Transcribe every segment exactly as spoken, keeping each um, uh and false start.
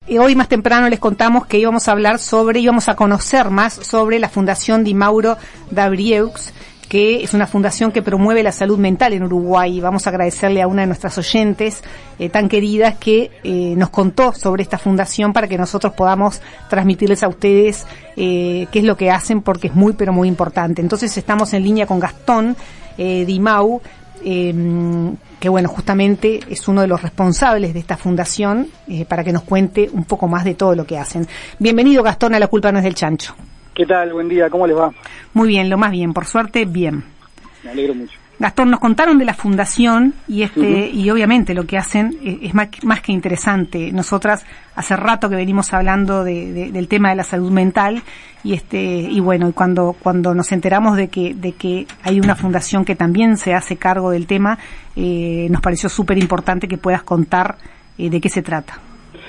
eh, hoy más temprano les contamos que íbamos a hablar sobre, íbamos a conocer más sobre la Fundación Di Mauro D'Abrieux, que es una fundación que promueve la salud mental en Uruguay. Y vamos a agradecerle a una de nuestras oyentes eh, tan queridas que eh, nos contó sobre esta fundación para que nosotros podamos transmitirles a ustedes eh, qué es lo que hacen, porque es muy, pero muy importante. Entonces estamos en línea con Gastón eh, Di Mauro, eh, que bueno, justamente es uno de los responsables de esta fundación, eh, para que nos cuente un poco más de todo lo que hacen. Bienvenido, Gastón, a La Culpa No Es del Chancho. ¿Qué tal? Buen día, ¿cómo les va? Muy bien, lo más bien, por suerte, bien. Me alegro mucho. Gastón, nos contaron de la fundación y este uh-huh. y obviamente lo que hacen es, es más, más que interesante. Nosotras hace rato que venimos hablando de, de, del tema de la salud mental y este y bueno, y cuando cuando nos enteramos de que de que hay una fundación que también se hace cargo del tema, eh, nos pareció súper importante que puedas contar eh, de qué se trata.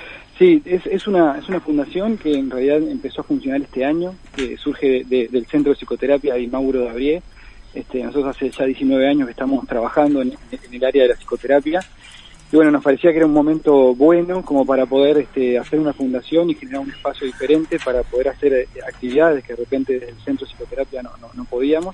Sí, es, es una es una fundación que en realidad empezó a funcionar este año, que surge de, de, del Centro de Psicoterapia Di Mauro D'Abrieux. Este, nosotros hace ya diecinueve años que estamos trabajando en, en el área de la psicoterapia y bueno, nos parecía que era un momento bueno como para poder este, hacer una fundación y generar un espacio diferente para poder hacer eh, actividades que de repente desde el Centro de Psicoterapia no, no, no podíamos.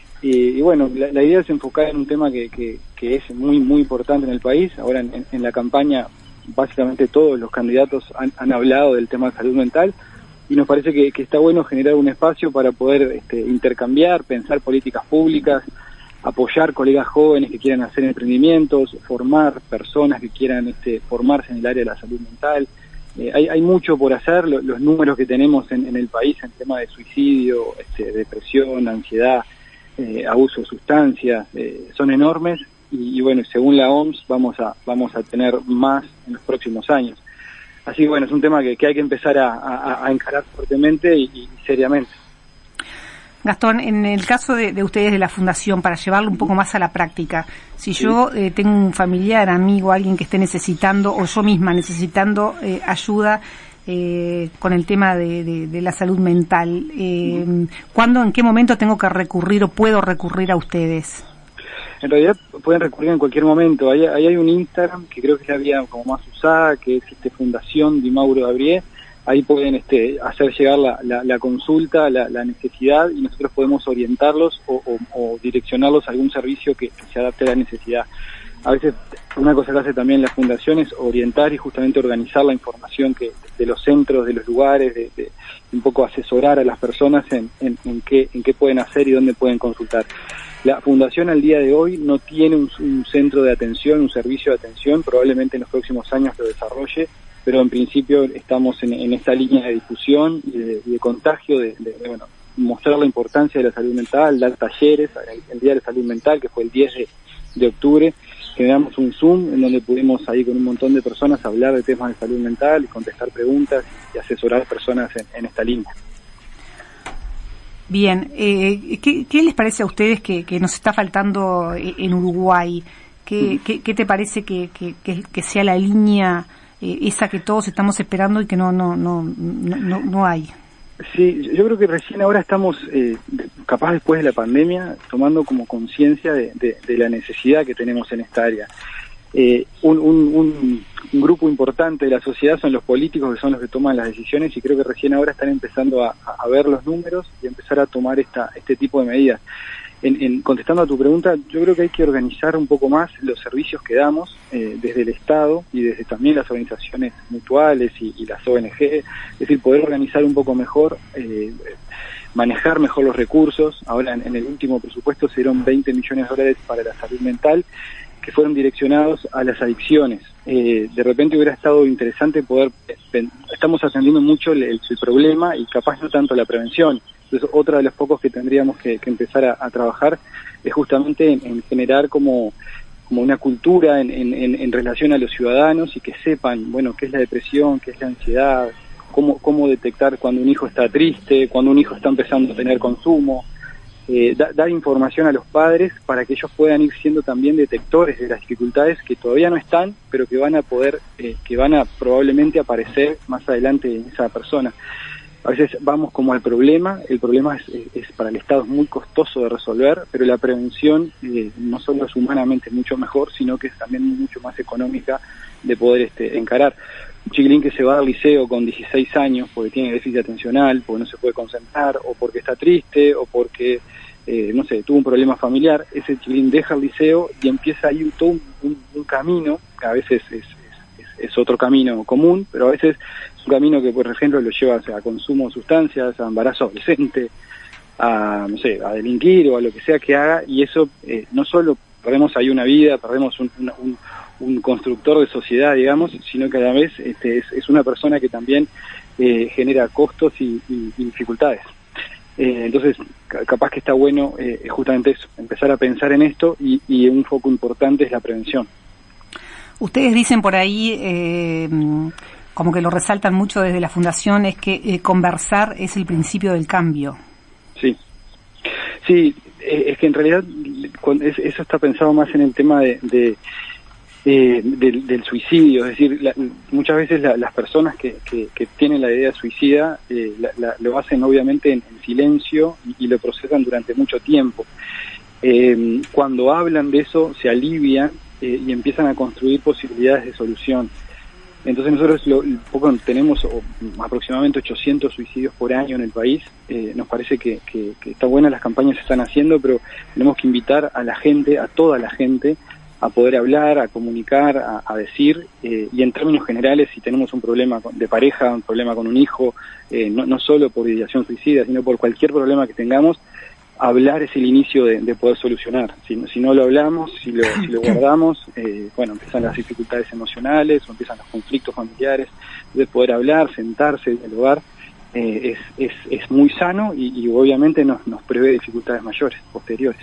Y, y bueno, la, la idea es enfocar en un tema que, que, que es muy muy importante en el país. Ahora en, en la campaña básicamente todos los candidatos han, han hablado del tema de salud mental y nos parece que, que está bueno generar un espacio para poder este, intercambiar, pensar políticas públicas, apoyar colegas jóvenes que quieran hacer emprendimientos, formar personas que quieran este, formarse en el área de la salud mental. Eh, hay, hay mucho por hacer. Lo, los números que tenemos en, en el país en tema de suicidio, este, depresión, ansiedad, eh, abuso de sustancias, eh, son enormes. Y, y bueno, según la O M S vamos a vamos a tener más en los próximos años. Así que bueno, es un tema que, que hay que empezar a, a, a encarar fuertemente y, y seriamente. Gastón, en el caso de, de ustedes de la fundación, para llevarlo un poco más a la práctica, si sí. yo eh, tengo un familiar, amigo, alguien que esté necesitando, o yo misma necesitando eh, ayuda eh, con el tema de, de, de la salud mental, eh, uh-huh. ¿cuándo, en qué momento tengo que recurrir o puedo recurrir a ustedes? En realidad pueden recurrir en cualquier momento. Ahí, ahí hay un Instagram que creo que es la vía como más usada, que es este Fundación Di Mauro D'Abrieux. Ahí pueden este, hacer llegar la, la, la consulta, la, la necesidad, y nosotros podemos orientarlos o, o, o direccionarlos a algún servicio que, que se adapte a la necesidad. A veces una cosa que hace también la Fundación es orientar y justamente organizar la información que de los centros, de los lugares, de, de un poco asesorar a las personas en, en, en, qué, en qué pueden hacer y dónde pueden consultar. La Fundación al día de hoy no tiene un, un centro de atención, un servicio de atención, probablemente en los próximos años lo desarrolle, pero en principio estamos en, en esta línea de difusión y de, de contagio, de, de, de bueno, mostrar la importancia de la salud mental, dar talleres. El, el Día de la Salud Mental, que fue el diez de octubre, generamos un Zoom en donde pudimos ahí con un montón de personas hablar de temas de salud mental y contestar preguntas y asesorar personas en, en esta línea. Bien, eh, ¿qué, ¿qué les parece a ustedes que, que nos está faltando en Uruguay? ¿Qué, mm. ¿qué, qué te parece que, que, que, que sea la línea eh, esa que todos estamos esperando y que no no no no, no, no hay? Sí, yo creo que recién ahora estamos, eh, capaz después de la pandemia, tomando como conciencia de, de, de la necesidad que tenemos en esta área. Eh, un, un, un, un grupo importante de la sociedad son los políticos, que son los que toman las decisiones, y creo que recién ahora están empezando a, a ver los números y empezar a tomar esta este tipo de medidas. En, en contestando a tu pregunta, yo creo que hay que organizar un poco más los servicios que damos eh, desde el Estado y desde también las organizaciones mutuales y, y las O N G, es decir, poder organizar un poco mejor, eh, manejar mejor los recursos. Ahora en, en el último presupuesto se dieron veinte millones de dólares para la salud mental, que fueron direccionados a las adicciones. Eh, de repente hubiera estado interesante poder, estamos atendiendo mucho el, el problema y capaz no tanto la prevención. Entonces, otra de los pocos que tendríamos que, que empezar a, a trabajar es justamente en, en generar como, como una cultura en, en, en relación a los ciudadanos y que sepan, bueno, qué es la depresión, qué es la ansiedad, cómo, cómo detectar cuando un hijo está triste, cuando un hijo está empezando a tener consumo. Eh, da, dar información a los padres para que ellos puedan ir siendo también detectores de las dificultades que todavía no están, pero que van a poder, eh, que van a probablemente aparecer más adelante en esa persona. A veces vamos como al problema, el problema es, es, es para el Estado es muy costoso de resolver, pero la prevención eh, no solo es humanamente mucho mejor, sino que es también mucho más económica de poder este, encarar. un chiquilín que se va al liceo con dieciséis años porque tiene déficit atencional, porque no se puede concentrar, o porque está triste, o porque, eh, no sé, tuvo un problema familiar, ese chiquilín deja el liceo y empieza ahí un, todo un, un, un camino, que a veces es, es, es otro camino común, pero a veces es un camino que, por ejemplo, lo lleva a consumo de sustancias, a embarazo adolescente, a, no sé, a delinquir o a lo que sea que haga, y eso eh, no solo perdemos ahí una vida, perdemos un, un, un, un constructor de sociedad, digamos, sino que a la vez este, es, es una persona que también eh, genera costos y, y, y dificultades. Eh, entonces, capaz que está bueno eh, justamente eso, empezar a pensar en esto, y, y un foco importante es la prevención. Ustedes dicen por ahí, eh, como que lo resaltan mucho desde la Fundación, es que eh, conversar es el principio del cambio. Sí, sí, es que en realidad eso está pensado más en el tema de, de eh, del, del suicidio, es decir, la, muchas veces la, las personas que, que, que tienen la idea suicida eh, la, la, lo hacen obviamente en, en silencio y, y lo procesan durante mucho tiempo. Eh, cuando hablan de eso se alivian eh, y empiezan a construir posibilidades de solución. Entonces nosotros lo, poco, tenemos oh, aproximadamente ochocientos suicidios por año en el país. Eh, nos parece que, que, que está buena las campañas que se están haciendo, pero tenemos que invitar a la gente, a toda la gente, a poder hablar, a comunicar, a, a decir, eh, y en términos generales, si tenemos un problema de pareja, un problema con un hijo, eh, no, no solo por ideación suicida, sino por cualquier problema que tengamos, hablar es el inicio de, de poder solucionar. Si, si no lo hablamos, si lo, si lo guardamos, eh, bueno, empiezan las dificultades emocionales, o empiezan los conflictos familiares. De poder hablar, sentarse, dialogar, eh, es, es, es muy sano y, y obviamente nos, nos prevé dificultades mayores, posteriores.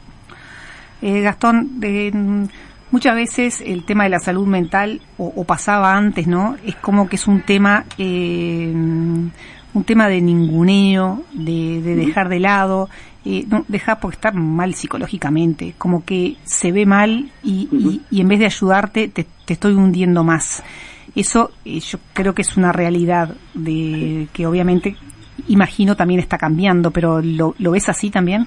Eh, Gastón, de, muchas veces el tema de la salud mental, o, o pasaba antes, ¿no? Es como que es un tema... Eh, un tema de ninguneo, de, de dejar de lado, eh, no, dejar porque estar mal psicológicamente, como que se ve mal y, uh-huh. y, y en vez de ayudarte te, te estoy hundiendo más. Eso eh, yo creo que es una realidad de que obviamente imagino también está cambiando, pero ¿lo, lo ves así también?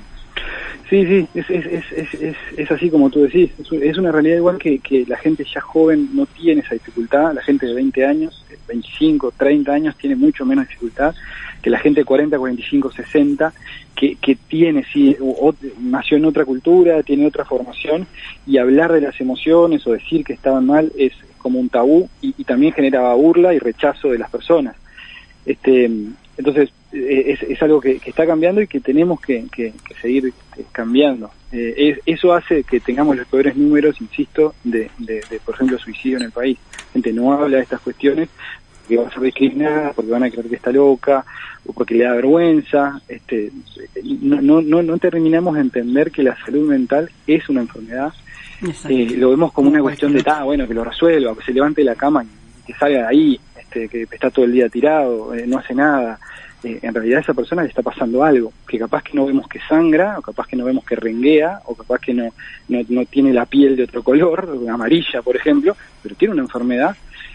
Sí, sí, es, es, es, es, es así como tú decís, es, es una realidad igual que, que la gente ya joven no tiene esa dificultad, la gente de veinte años, veinticinco, treinta años tiene mucho menos dificultad que la gente de cuarenta, cuarenta y cinco, sesenta, que, que tiene, sí, o, nació en otra cultura, tiene otra formación, y hablar de las emociones o decir que estaban mal es como un tabú, y, y también generaba burla y rechazo de las personas. Este, entonces, es, es algo que, que está cambiando y que tenemos que, que, que seguir cambiando. Eh, es, eso hace que tengamos los peores números, insisto, de, de, de, por ejemplo, suicidio en el país. La gente no habla de estas cuestiones porque va a ser discriminada, porque van a creer que está loca, o porque le da vergüenza. Este, no, no, no, no terminamos de entender que la salud mental es una enfermedad. Eh, lo vemos como una cuestión de, ah, bueno, que lo resuelva, que se levante de la cama y que salga de ahí, este, que está todo el día tirado, eh, no hace nada. Eh, en realidad a esa persona le está pasando algo, que capaz que no vemos que sangra, o capaz que no vemos que renguea, o capaz que no, no, no tiene la piel de otro color, amarilla, por ejemplo, pero tiene una enfermedad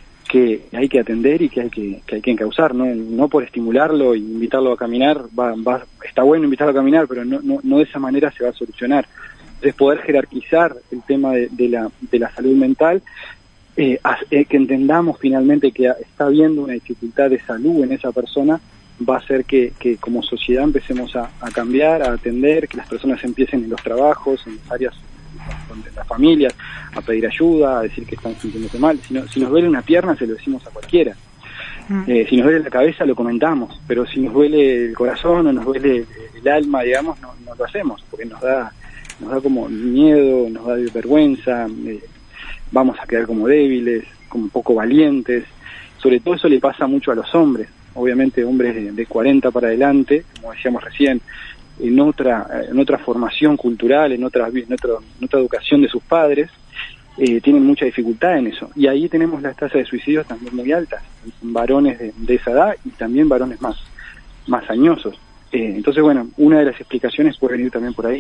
que hay que atender y que hay que, que hay que encauzar, ¿no? No por estimularlo e invitarlo a caminar, va, va, está bueno invitarlo a caminar, pero no, no, no de esa manera se va a solucionar. Entonces, poder jerarquizar el tema de, de, la, de la salud mental, eh, eh, que entendamos finalmente que está habiendo una dificultad de salud en esa persona, va a hacer que, que como sociedad empecemos a, a cambiar, a atender, que las personas empiecen en los trabajos, en las áreas donde las familias, a pedir ayuda, a decir que están sintiéndose mal. Si, no, si nos duele una pierna, se lo decimos a cualquiera. Mm. Eh, si nos duele la cabeza, lo comentamos, pero si nos duele el corazón o nos duele el alma, digamos, no, no lo hacemos, porque nos da, nos da como miedo, nos da vergüenza, eh, vamos a quedar como débiles, como poco valientes. Sobre todo eso le pasa mucho a los hombres. Obviamente hombres de, de cuarenta para adelante, como decíamos recién, en otra en otra formación cultural, en otra en, otro, en otra educación de sus padres, eh, tienen mucha dificultad en eso. Y ahí tenemos las tasas de suicidios también muy altas, en varones de, de esa edad y también varones más, más añosos. Eh, entonces, bueno, una de las explicaciones puede venir también por ahí.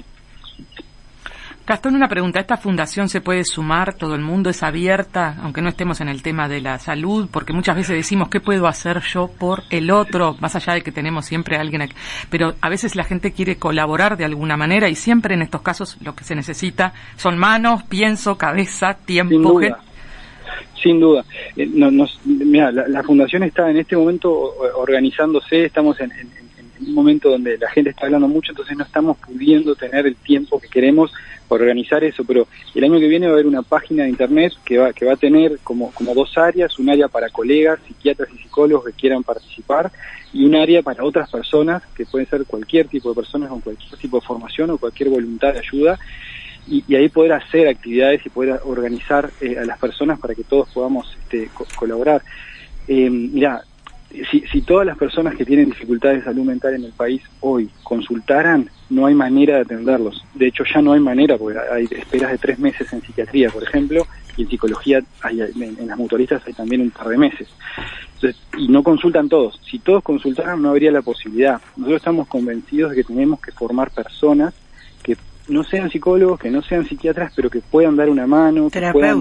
Gastón, una pregunta. ¿Esta fundación se puede sumar? ¿Todo el mundo es abierta? Aunque no estemos en el tema de la salud, porque muchas veces decimos, ¿qué puedo hacer yo por el otro? Más allá de que tenemos siempre a alguien aquí. Pero a veces la gente quiere colaborar de alguna manera y siempre en estos casos lo que se necesita son manos, pienso, cabeza, tiempo. Sin duda. sin duda. Eh, no, nos, mira, la, la fundación está en este momento organizándose, estamos en, en, en un momento donde la gente está hablando mucho, entonces no estamos pudiendo tener el tiempo que queremos para organizar eso, pero el año que viene va a haber una página de internet que va que va a tener como como dos áreas, un área para colegas, psiquiatras y psicólogos que quieran participar, y un área para otras personas, que pueden ser cualquier tipo de personas con cualquier tipo de formación o cualquier voluntad de ayuda, y, y ahí poder hacer actividades y poder organizar eh, a las personas para que todos podamos este, co- colaborar. Eh, mirá, Si, si todas las personas que tienen dificultades de salud mental en el país hoy consultaran, no hay manera de atenderlos. De hecho, ya no hay manera, porque hay esperas de tres meses en psiquiatría, por ejemplo, y en psicología, hay, en, en las mutualistas hay también un par de meses. Entonces, y no consultan todos. Si todos consultaran, no habría la posibilidad. Nosotros estamos convencidos de que tenemos que formar personas que no sean psicólogos, que no sean psiquiatras, pero que puedan dar una mano, que puedan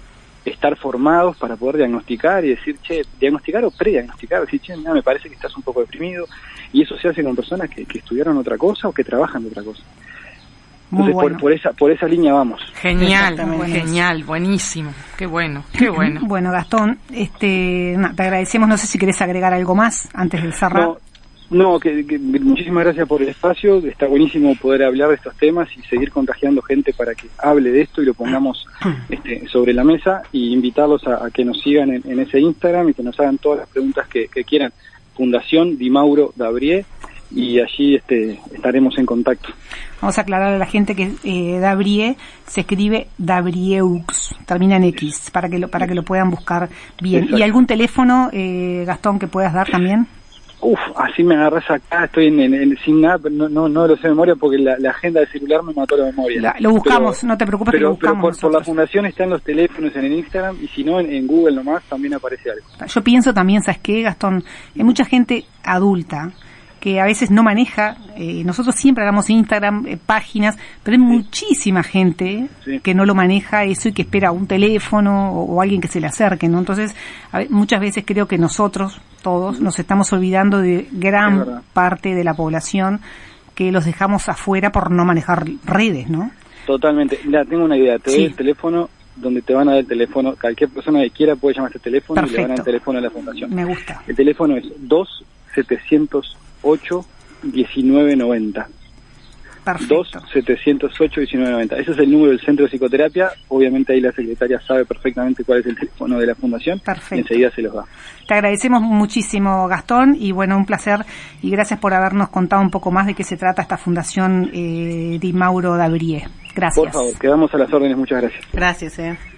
estar formados para poder diagnosticar y decir, che, diagnosticar o prediagnosticar, decir, che, mira, me parece que estás un poco deprimido, y eso se hace con personas que, que estudiaron otra cosa o que trabajan de otra cosa. Entonces, bueno. por, por esa por esa línea vamos. Genial, genial, buenísimo, qué bueno, qué bueno. Bueno, Gastón, este, no, te agradecemos, no sé si querés agregar algo más antes de cerrar. No. No, que, que muchísimas gracias por el espacio, está buenísimo poder hablar de estos temas y seguir contagiando gente para que hable de esto y lo pongamos este, sobre la mesa, y invitarlos a, a que nos sigan en, en ese Instagram y que nos hagan todas las preguntas que, que quieran. Fundación Di Mauro Dabrie, y allí este, estaremos en contacto. Vamos a aclarar a la gente que eh, Dabrie se escribe Dabrieux, termina en X, para que lo, para que lo puedan buscar bien. Exacto. ¿Y algún teléfono, eh, Gastón, que puedas dar también? Uf, así me agarras acá, estoy en, en, en sin nada, no, no, no lo sé de memoria porque la, la agenda de celular me mató la memoria. La, lo buscamos, pero, no te preocupes, pero, que lo buscamos. Pero por, por la fundación están los teléfonos en el Instagram, y si no, en, en Google nomás también aparece algo. Yo pienso también, ¿sabes qué, Gastón? Hay mucha gente adulta que a veces no maneja, eh, nosotros siempre hagamos Instagram, eh, páginas, pero hay sí. muchísima gente sí. que no lo maneja eso y que espera un teléfono o, o alguien que se le acerque, ¿no? Entonces, a ver, muchas veces creo que nosotros, todos, uh-huh. nos estamos olvidando de gran parte de la población que los dejamos afuera por no manejar redes, ¿no? Totalmente. Mira, tengo una idea, te sí. doy el teléfono donde te van a dar el teléfono, cualquier persona que quiera puede llamar a este teléfono. Perfecto. Y le van a dar el teléfono de la fundación. Me gusta. El teléfono es dos setecientos ocho diecinueve noventa. Perfecto. dos setecientos ocho diecinueve noventa. Ese es el número del centro de psicoterapia. Obviamente ahí la secretaria sabe perfectamente cuál es el teléfono de la fundación. Perfecto. Y enseguida se los da. Te agradecemos muchísimo, Gastón, y bueno, un placer, y gracias por habernos contado un poco más de qué se trata esta fundación eh, Di Mauro Dabrie. Gracias. Por favor, quedamos a las órdenes. Muchas gracias. Gracias, eh.